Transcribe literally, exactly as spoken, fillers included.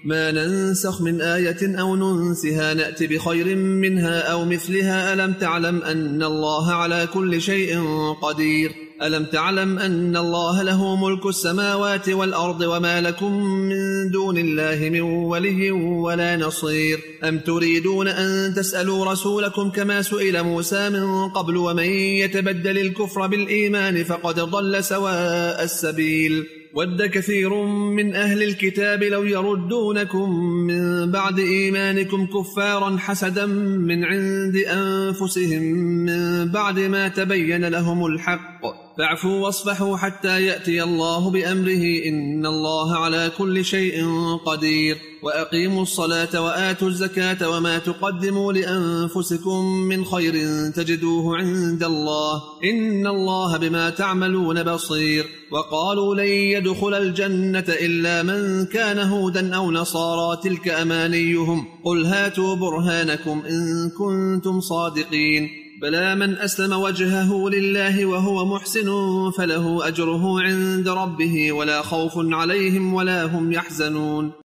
ما ننسخ من آية أو ننسها نأت بخير منها أو مثلها ألم تعلم أن الله على كل شيء قدير ألم تعلم أن الله له ملك السماوات والأرض وما لكم من دون الله من ولي ولا نصير أم تريدون أن تسألوا رسولكم كما سئل موسى من قبل ومن يتبدل الكفر بالإيمان فقد ضل سواء السبيل ود كثير من أهل الكتاب لو يردونكم من بعد إيمانكم كفارا حسدا من عند أنفسهم من بعد ما تبين لهم الحق فاعفوا واصفحوا حتى يأتي الله بأمره إن الله على كل شيء قدير وأقيموا الصلاة وآتوا الزكاة وما تقدموا لأنفسكم من خير تجدوه عند الله إن الله بما تعملون بصير وقالوا لن يدخل الجنة إلا من كان هودا أو نصارى تلك أمانيهم قل هاتوا برهانكم إن كنتم صادقين بلى من أسلم وجهه لله وهو محسن فله أجره عند ربه ولا خوف عليهم ولا هم يحزنون